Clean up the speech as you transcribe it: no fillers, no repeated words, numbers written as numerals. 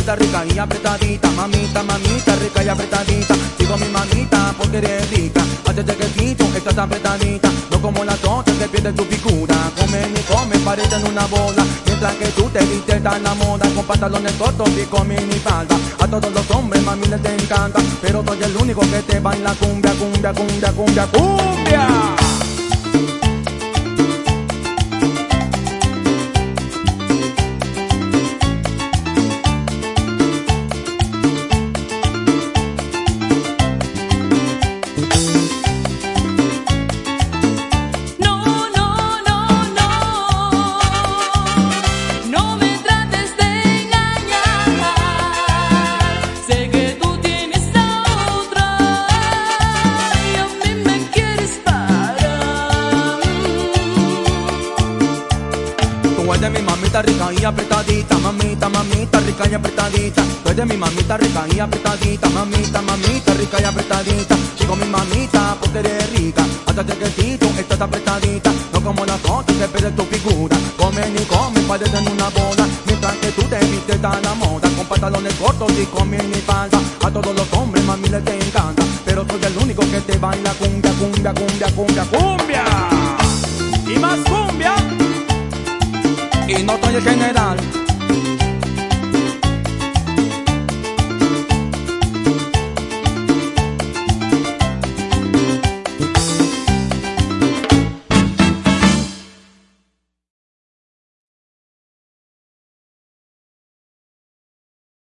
mamita rica y apretadita, mamita, mamita rica y apretadita. Digo mi mamita porque eres rica, antes de que quito estás apretadita. No como la torta que pierde tu figura, come ni come, parecen una bola. Mientras que tú te vistes tan la moda, con pantalones cortos y con minifalda. A todos los hombres mami les encanta, pero soy el único que te baila cumbia, cumbia, cumbia, cumbia, cumbia. Tú eres mi mamita rica y apretadita, mamita, mamita rica y apretadita. Tú eres mi mamita rica y apretadita, mamita, mamita rica y apretadita. Digo mi mamita porque eres rica, hasta de que tú estás apretadita. No como las cosas que pierde tu figura, come ni come, parecen una bola. Mientras que tú te vistes tan la moda, con pantalones cortos y con minifalda. A todos los hombres mami les encanta, pero soy el único que te baila cumbia, cumbia, cumbia, cumbia, cumbia. Y más cumbia. Y no soy el general,